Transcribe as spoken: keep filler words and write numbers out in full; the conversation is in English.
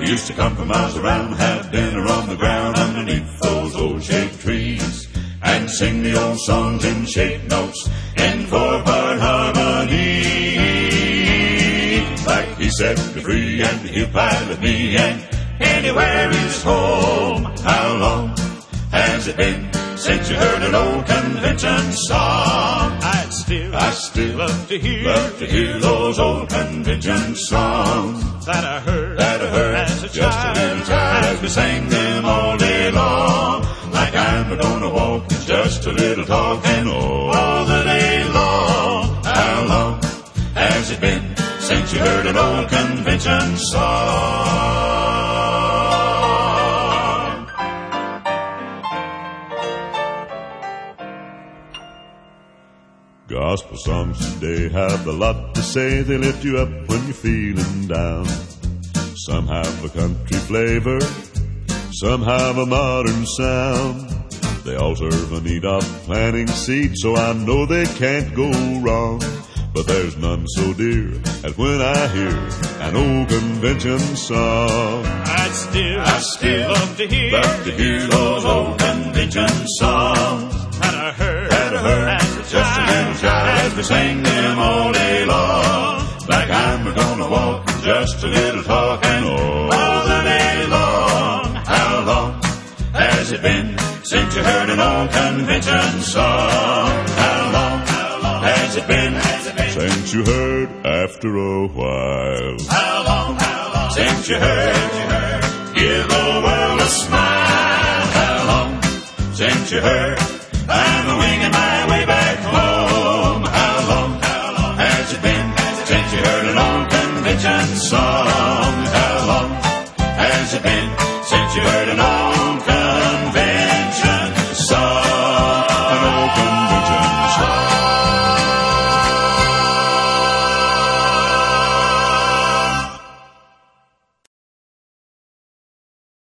used to come from miles around, have dinner on the ground underneath those old shade trees, and sing the old songs in shape notes in four-part harmony. Like he set me free and he'll pilot me, and anywhere is home. How long has it been since you heard an old convention song? I'd still, I still love to hear, love to hear those old convention songs that I heard, that I heard as a just child, a little child as we sang them all day long. Like I'm gonna walk just a little talk and all the day long. How long has it been since you heard an old convention song? Gospel songs today have a lot to say. They lift you up when you're feeling down. Some have a country flavor, some have a modern sound. They all serve a need of planting seed, so I know they can't go wrong. But there's none so dear as when I hear an old convention song. I'd still, I still love to hear, love to hear those old convention songs that I heard, that I heard as a just a child, little child as we sang them all day long. Like I'm gonna walk just a little talk and all the day long. How long has it been since you heard an old convention song? How long, how long has it been, has it been since you heard after a while? How long, how long since you heard, you heard give the world a smile? How long since you heard I'm a winging my way back home? How long, how long has it been since you heard an old convention song?